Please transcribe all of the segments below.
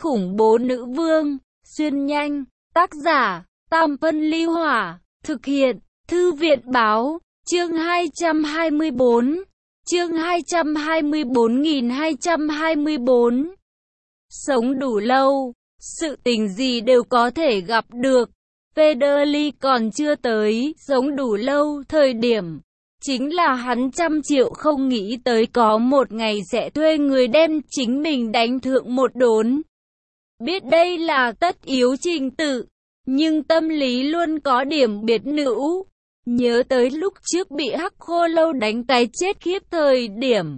khủng bố nữ vương, xuyên nhanh, tác giả, Tam Phân Ly Hỏa, thực hiện, Thư viện Báo, chương 224, chương 224.224. Sống đủ lâu, sự tình gì đều có thể gặp được. Federley còn chưa tới, sống đủ lâu, thời điểm. Chính là hắn trăm triệu không nghĩ tới có một ngày sẽ thuê người đem chính mình đánh thượng một đốn. Biết đây là tất yếu trình tự, nhưng tâm lý luôn có điểm biệt nữ. Nhớ tới lúc trước bị Hắc Khô Lâu đánh cái chết khiếp thời điểm.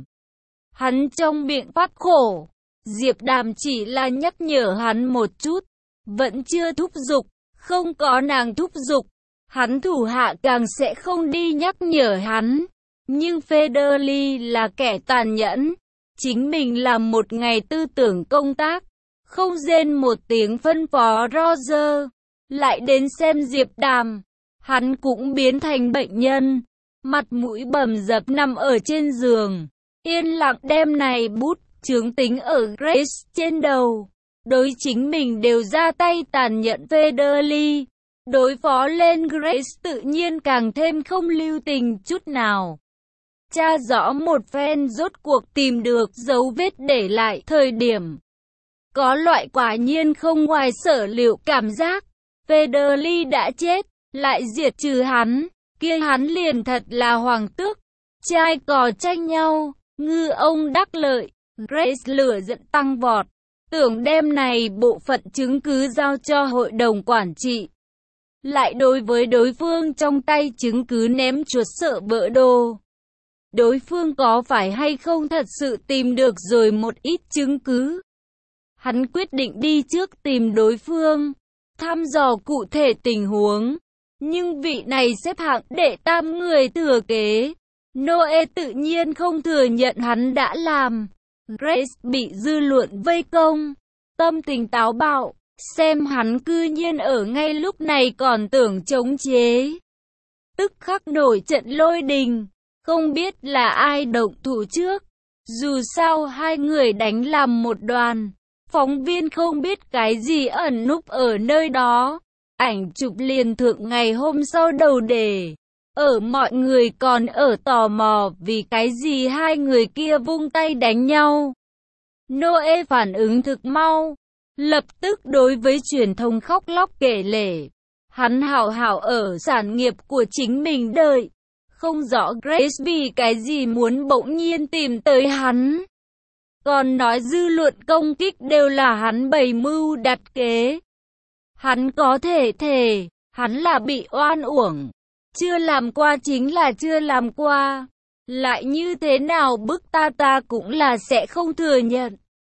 Hắn trong miệng phát khổ. Diệp Đàm chỉ là nhắc nhở hắn một chút. Vẫn chưa thúc giục. Không có nàng thúc giục. Hắn thủ hạ càng sẽ không đi nhắc nhở hắn. Nhưng Federley là kẻ tàn nhẫn. Chính mình làm một ngày tư tưởng công tác. Không rên một tiếng phân phó Roger. Lại đến xem Diệp Đàm. Hắn cũng biến thành bệnh nhân. Mặt mũi bầm dập nằm ở trên giường. Yên lặng đem này bút chướng tính ở Grace trên đầu. Đối chính mình đều ra tay tàn nhẫn. Federley đối phó lên Grace tự nhiên càng thêm không lưu tình chút nào. Tra rõ một phen rốt cuộc tìm được dấu vết để lại thời điểm. Có loại quả nhiên không ngoài sở liệu cảm giác. Federley đã chết, lại diệt trừ hắn, kia hắn liền thật là hoàng tước. Trai cò tranh nhau, ngư ông đắc lợi. Grace lửa giận tăng vọt, tưởng đem này bộ phận chứng cứ giao cho hội đồng quản trị. Lại đối với đối phương trong tay chứng cứ ném chuột sợ vỡ đồ. Đối phương có phải hay không thật sự tìm được rồi một ít chứng cứ. Hắn quyết định đi trước tìm đối phương, thăm dò cụ thể tình huống. Nhưng vị này xếp hạng đệ tam người thừa kế. Noe tự nhiên không thừa nhận hắn đã làm. Grace bị dư luận vây công, tâm tình táo bạo, xem hắn cư nhiên ở ngay lúc này còn tưởng chống chế. Tức khắc nổi trận lôi đình, không biết là ai động thủ trước. Dù sao hai người đánh làm một đoàn, phóng viên không biết cái gì ẩn núp ở nơi đó. Ảnh chụp liền thượng ngày hôm sau đầu đề. Ở mọi người còn ở tò mò vì cái gì hai người kia vung tay đánh nhau. Noe phản ứng thực mau, lập tức đối với truyền thông khóc lóc kể lể. Hắn hảo hảo ở sản nghiệp của chính mình đợi. Không rõ Grace vì cái gì muốn bỗng nhiên tìm tới hắn. Còn nói dư luận công kích đều là hắn bày mưu đặt kế. Hắn có thể thề, hắn là bị oan uổng. Chưa làm qua chính là chưa làm qua. Lại như thế nào bức ta cũng là sẽ không thừa nhận.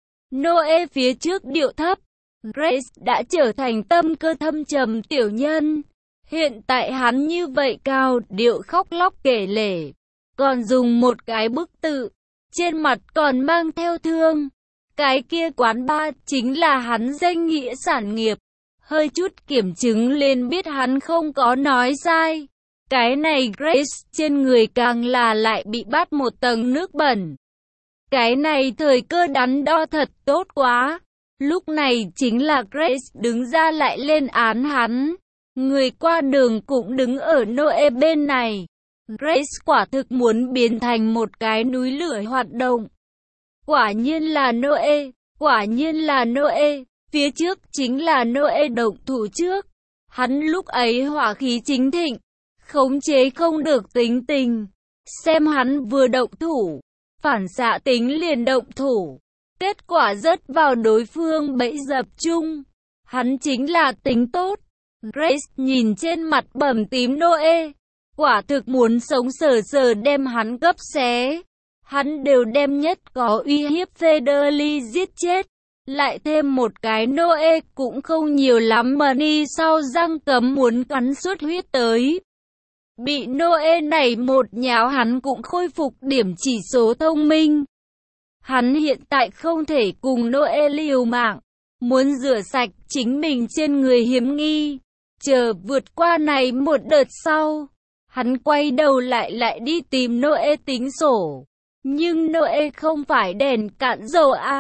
Noe phía trước điệu thấp. Grace đã trở thành tâm cơ thâm trầm tiểu nhân. Hiện tại hắn như vậy cao điệu khóc lóc kể lể. Còn dùng một cái bức tự. Trên mặt còn mang theo thương. Cái kia quán bar chính là hắn danh nghĩa sản nghiệp. Hơi chút kiểm chứng lên biết hắn không có nói sai. Cái này Grace trên người càng là lại bị bắt một tầng nước bẩn. Cái này thời cơ đắn đo thật tốt quá. Lúc này chính là Grace đứng ra lại lên án hắn. Người qua đường cũng đứng ở Noe bên này. Grace quả thực muốn biến thành một cái núi lửa hoạt động. Quả nhiên là Noe, quả nhiên là Noe. Phía trước chính là Noe động thủ trước. Hắn lúc ấy hỏa khí chính thịnh, khống chế không được tính tình. Xem hắn vừa động thủ, phản xạ tính liền động thủ. Kết quả rớt vào đối phương bẫy dập chung. Hắn chính là tính tốt. Grace nhìn trên mặt bầm tím Noe. Quả thực muốn sống sờ sờ đem hắn gấp xé. Hắn đều đem nhất có uy hiếp Federley giết chết. Lại thêm một cái Noe cũng không nhiều lắm mà đi sau răng cấm muốn cắn suốt huyết tới. Bị Noe này một nháo hắn cũng khôi phục điểm chỉ số thông minh. Hắn hiện tại không thể cùng Noe liều mạng. Muốn rửa sạch chính mình trên người hiếm nghi. Chờ vượt qua này một đợt sau. Hắn quay đầu lại đi tìm Noe tính sổ. Nhưng Noe không phải đèn cạn dầu à.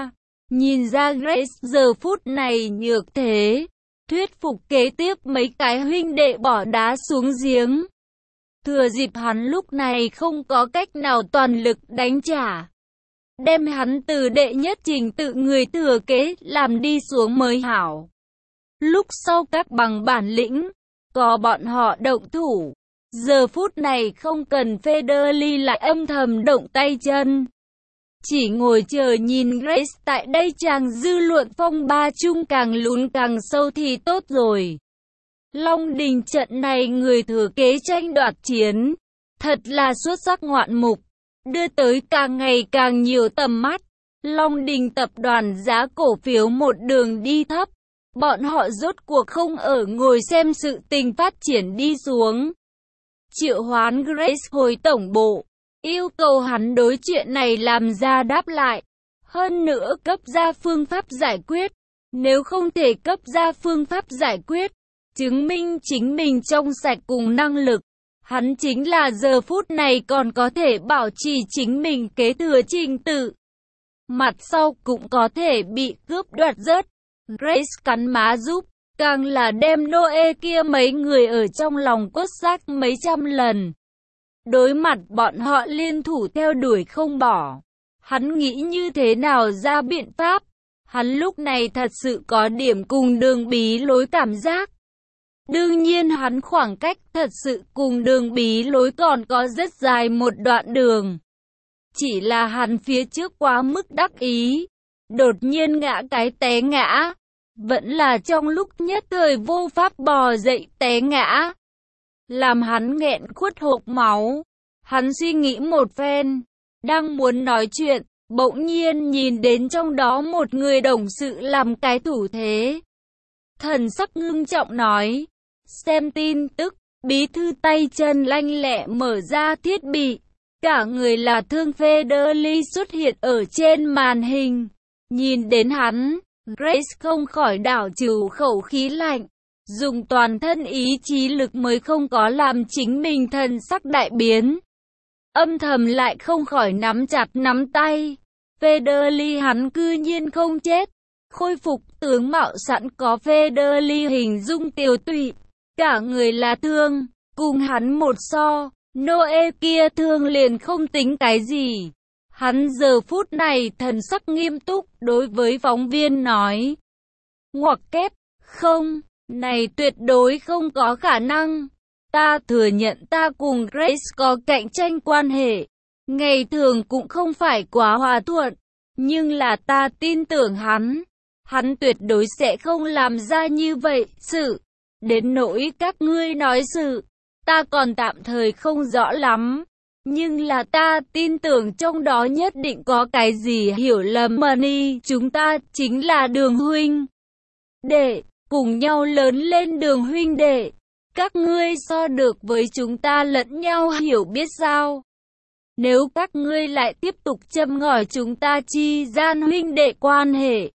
Nhìn ra Grace giờ phút này nhược thế, thuyết phục kế tiếp mấy cái huynh đệ bỏ đá xuống giếng. Thừa dịp hắn lúc này không có cách nào toàn lực đánh trả, đem hắn từ đệ nhất trình tự người thừa kế làm đi xuống mới hảo. Lúc sau các bằng bản lĩnh, có bọn họ động thủ. Giờ phút này không cần Federley lại âm thầm động tay chân. Chỉ ngồi chờ nhìn Grace tại đây chàng dư luận phong ba chung càng lún càng sâu thì tốt rồi. Long Đình trận này người thừa kế tranh đoạt chiến, thật là xuất sắc ngoạn mục, đưa tới càng ngày càng nhiều tầm mắt. Long Đình tập đoàn giá cổ phiếu một đường đi thấp, bọn họ rốt cuộc không ở ngồi xem sự tình phát triển đi xuống. Triệu hoán Grace hồi tổng bộ, yêu cầu hắn đối chuyện này làm ra đáp lại, hơn nữa cấp ra phương pháp giải quyết. Nếu không thể cấp ra phương pháp giải quyết, chứng minh chính mình trong sạch cùng năng lực, hắn chính là giờ phút này còn có thể bảo trì chính mình kế thừa trình tự. Mặt sau cũng có thể bị cướp đoạt rớt. Grace cắn má giúp, càng là đem Noe kia mấy người ở trong lòng cốt xác mấy trăm lần. Đối mặt bọn họ liên thủ theo đuổi không bỏ, hắn nghĩ như thế nào ra biện pháp. Hắn lúc này thật sự có điểm cùng đường bí lối cảm giác. Đương nhiên hắn khoảng cách thật sự cùng đường bí lối còn có rất dài một đoạn đường. Chỉ là hắn phía trước quá mức đắc ý, đột nhiên ngã cái té ngã. Vẫn là trong lúc nhất thời vô pháp bò dậy té ngã, làm hắn nghẹn khuất hộc máu. Hắn suy nghĩ một phen, đang muốn nói chuyện, bỗng nhiên nhìn đến trong đó một người đồng sự làm cái thủ thế. Thần sắc ngưng trọng nói, xem tin tức, bí thư tay chân lanh lẹ mở ra thiết bị. Cả người là Thương Federley xuất hiện ở trên màn hình. Nhìn đến hắn, Grace không khỏi đảo trừ khẩu khí lạnh. Dùng toàn thân ý chí lực mới không có làm chính mình thần sắc đại biến. Âm thầm lại không khỏi nắm chặt nắm tay. Federley hắn cư nhiên không chết. Khôi phục tướng mạo sẵn có Federley hình dung tiều tụy. Cả người là thương, cùng hắn một so. Noe kia thương liền không tính cái gì. Hắn giờ phút này thần sắc nghiêm túc đối với phóng viên nói. Ngoặc kép, không, này tuyệt đối không có khả năng. Ta thừa nhận ta cùng Grace có cạnh tranh quan hệ. Ngày thường cũng không phải quá hòa thuận. Nhưng là ta tin tưởng hắn. Hắn tuyệt đối sẽ không làm ra như vậy sự. Đến nỗi các ngươi nói sự, ta còn tạm thời không rõ lắm. Nhưng là ta tin tưởng trong đó nhất định có cái gì hiểu lầm. Money, chúng ta chính là Đường huynh đệ, cùng nhau lớn lên Đường huynh đệ. Các ngươi so được với chúng ta lẫn nhau hiểu biết sao? Nếu các ngươi lại tiếp tục châm ngòi chúng ta chi gian huynh đệ quan hệ,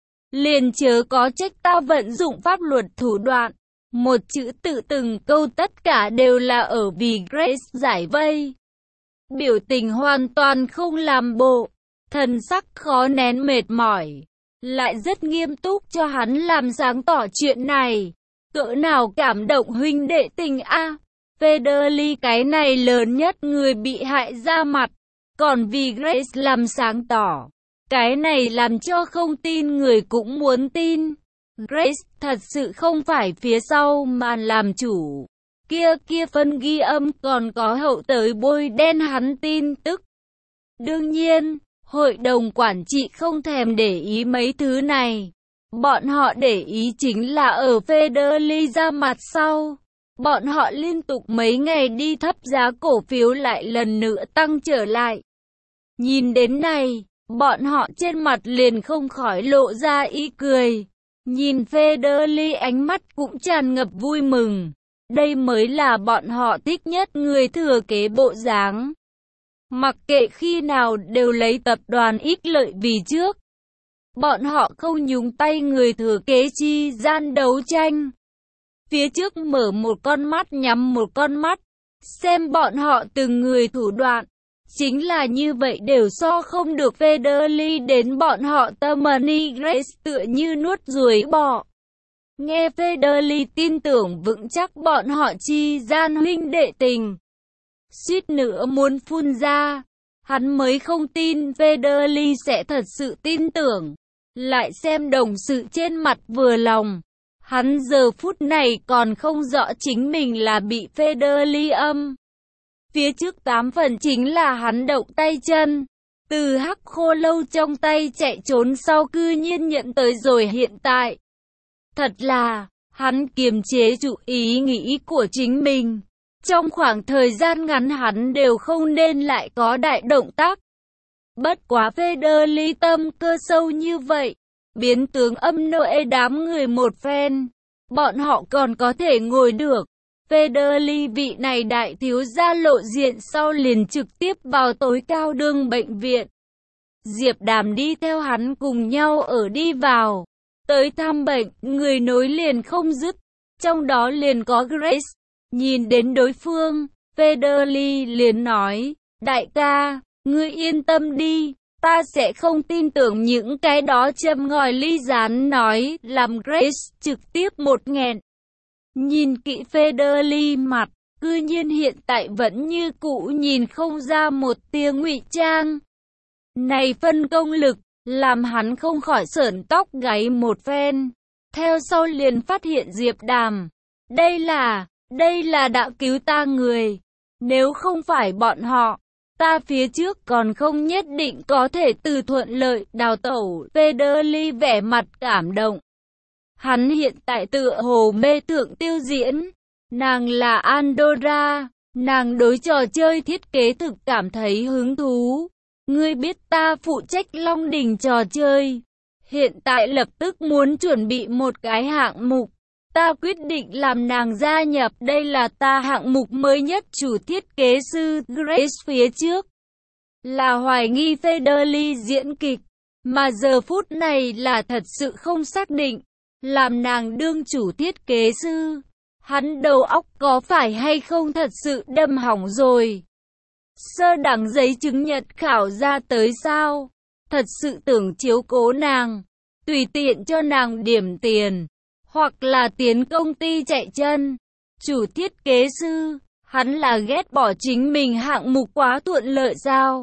liền chớ có trách ta vận dụng pháp luật thủ đoạn. Một chữ tự từng câu tất cả đều là ở vì Grace giải vây. Biểu tình hoàn toàn không làm bộ, thần sắc khó nén mệt mỏi, lại rất nghiêm túc cho hắn làm sáng tỏ chuyện này. Cỡ nào cảm động huynh đệ tình a. Federley cái này lớn nhất người bị hại ra mặt, còn vì Grace làm sáng tỏ. Cái này làm cho không tin người cũng muốn tin. Grace thật sự không phải phía sau màn làm chủ. Kia phân ghi âm còn có hậu tới bôi đen hắn tin tức. Đương nhiên, hội đồng quản trị không thèm để ý mấy thứ này. Bọn họ để ý chính là ở Federley ra mặt sau. Bọn họ liên tục mấy ngày đi thấp giá cổ phiếu lại lần nữa tăng trở lại. Nhìn đến này, bọn họ trên mặt liền không khỏi lộ ra ý cười. Nhìn Federley ánh mắt cũng tràn ngập vui mừng. Đây mới là bọn họ thích nhất người thừa kế bộ dáng. Mặc kệ khi nào đều lấy tập đoàn ích lợi vì trước. Bọn họ không nhúng tay người thừa kế chi gian đấu tranh. Phía trước mở một con mắt nhắm một con mắt. Xem bọn họ từng người thủ đoạn. Chính là như vậy đều so không được Federley đến bọn họ Tammany Grace tựa như nuốt ruồi bọ. Nghe Federley tin tưởng vững chắc bọn họ chi gian huynh đệ tình. Suýt nữa muốn phun ra. Hắn mới không tin Federley sẽ thật sự tin tưởng. Lại xem đồng sự trên mặt vừa lòng. Hắn giờ phút này còn không rõ chính mình là bị Federley âm. Phía trước 8 phần chính là hắn động tay chân. Từ hắc khô lâu trong tay chạy trốn sau cư nhiên nhận tới rồi hiện tại. Thật là, hắn kiềm chế chủ ý nghĩ của chính mình. Trong khoảng thời gian ngắn hắn đều không nên lại có đại động tác. Bất quá Federley tâm cơ sâu như vậy. Biến tướng âm nộ đám người một phen. Bọn họ còn có thể ngồi được. Federley vị này đại thiếu gia lộ diện sau liền trực tiếp vào tối cao đường bệnh viện. Diệp Đàm đi theo hắn cùng nhau ở đi vào. Tới thăm bệnh, người nối liền không dứt. Trong đó liền có Grace. Nhìn đến đối phương, Federley liền nói, đại ca, ngươi yên tâm đi. Ta sẽ không tin tưởng những cái đó châm ngòi ly gián nói, làm Grace trực tiếp một nghẹn. Nhìn kỹ Federley mặt, cư nhiên hiện tại vẫn như cũ nhìn không ra một tia ngụy trang. Này phân công lực, làm hắn không khỏi sởn tóc gáy một phen. Theo sau liền phát hiện Diệp Đàm. Đây là đã cứu ta người. Nếu không phải bọn họ, ta phía trước còn không nhất định có thể từ thuận lợi đào tẩu. Federley vẻ mặt cảm động. Hắn hiện tại tựa hồ mê thượng tiêu diễn. Nàng là Andorra. Nàng đối trò chơi thiết kế thực cảm thấy hứng thú. Ngươi biết ta phụ trách Long Đỉnh trò chơi. Hiện tại lập tức muốn chuẩn bị một cái hạng mục. Ta quyết định làm nàng gia nhập. Đây là ta hạng mục mới nhất. Chủ thiết kế sư Grace phía trước là hoài nghi Federley diễn kịch. Mà giờ phút này là thật sự không xác định. Làm nàng đương chủ thiết kế sư. Hắn đầu óc có phải hay không thật sự đâm hỏng rồi. Sơ đẳng giấy chứng nhận khảo ra tới sao? Thật sự tưởng chiếu cố nàng. Tùy tiện cho nàng điểm tiền. Hoặc là tiến công ty chạy chân. Chủ thiết kế sư. Hắn là ghét bỏ chính mình hạng mục quá thuận lợi sao?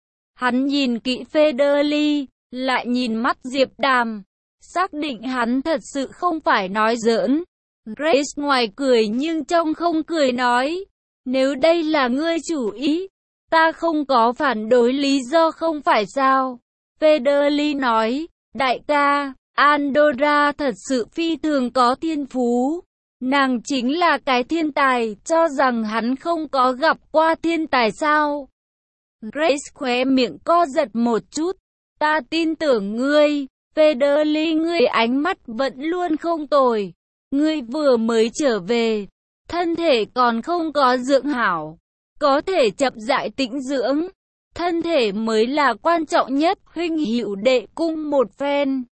Hắn nhìn kỹ Federley. Lại nhìn mắt Diệp Đàm. Xác định hắn thật sự không phải nói giỡn. Grace ngoài cười nhưng trong không cười nói. Nếu đây là ngươi chủ ý, ta không có phản đối lý do không phải sao. Federley nói, đại ca, Andorra thật sự phi thường có thiên phú. Nàng chính là cái thiên tài, cho rằng hắn không có gặp qua thiên tài sao. Grace khóe miệng co giật một chút. Ta tin tưởng ngươi. Federley, ngươi ánh mắt vẫn luôn không tồi. Ngươi vừa mới trở về, thân thể còn không có dưỡng hảo. Có thể chậm rãi tĩnh dưỡng. Thân thể mới là quan trọng nhất. Huynh hữu đệ cung một phen.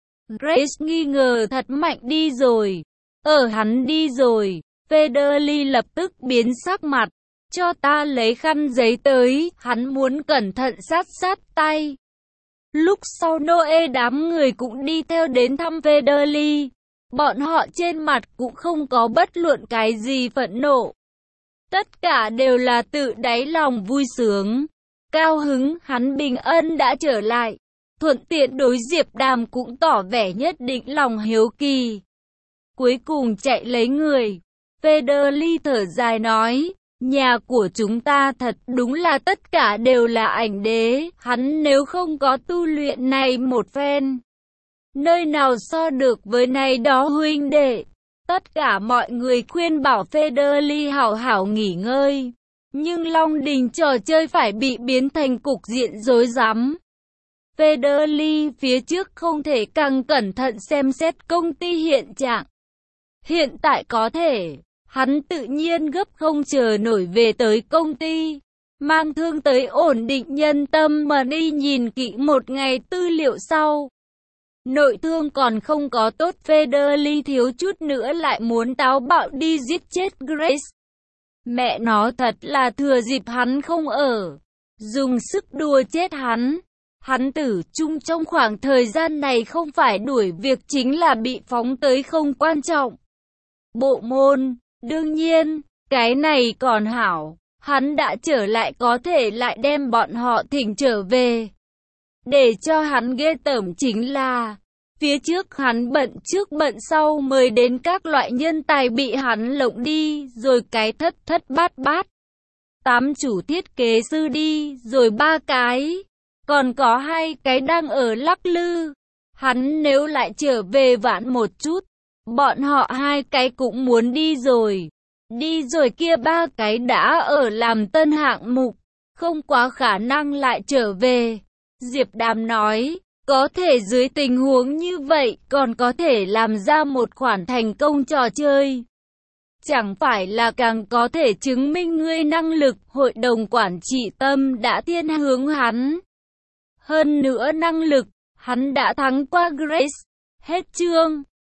Grace nghi ngờ thật mạnh đi rồi. Hắn đi rồi. Federley lập tức biến sắc mặt. Cho ta lấy khăn giấy tới. Hắn muốn cẩn thận sát tay. Lúc sau Noe đám người cũng đi theo đến thăm Federley. Bọn họ trên mặt cũng không có bất luận cái gì phẫn nộ. Tất cả đều là tự đáy lòng vui sướng. Cao hứng hắn bình ân đã trở lại. Thuận tiện đối Diệp Đàm cũng tỏ vẻ nhất định lòng hiếu kỳ. Cuối cùng chạy lấy người. Federley thở dài nói. Nhà của chúng ta thật đúng là tất cả đều là ảnh đế. Hắn nếu không có tu luyện này một phen, nơi nào so được với này đó huynh đệ. Tất cả mọi người khuyên bảo Federley hảo hảo nghỉ ngơi. Nhưng Long Đình trò chơi phải bị biến thành cục diện rối rắm. Federley phía trước không thể càng cẩn thận xem xét công ty hiện trạng. Hiện tại có thể, hắn tự nhiên gấp không chờ nổi về tới công ty. Mang thương tới ổn định nhân tâm mà đi nhìn kỹ một ngày tư liệu sau. Nội thương còn không có tốt. Federley thiếu chút nữa lại muốn táo bạo đi giết chết Grace. Mẹ nó thật là thừa dịp hắn không ở. dùng sức đùa chết hắn. Hắn tử chung trong khoảng thời gian này không phải đuổi việc chính là bị phóng tới không quan trọng. Bộ môn, đương nhiên, cái này còn hảo, hắn đã trở lại có thể lại đem bọn họ thỉnh trở về. Để cho hắn ghê tởm chính là, phía trước hắn bận trước bận sau mới đến các loại nhân tài bị hắn lộng đi, rồi cái thất thất bát bát. 8 chủ thiết kế sư đi, rồi 3 cái, còn có 2 cái đang ở lắc lư. Hắn nếu lại trở về vãn một chút, bọn họ 2 cái cũng muốn đi rồi. Đi rồi kia 3 cái đã ở làm tân hạng mục, không quá khả năng lại trở về. Diệp Đàm nói, có thể dưới tình huống như vậy còn có thể làm ra một khoản thành công trò chơi. Chẳng phải là càng có thể chứng minh ngươi năng lực, hội đồng quản trị tâm đã thiên hướng hắn. Hơn nữa năng lực, hắn đã thắng qua Grace. Hết chương.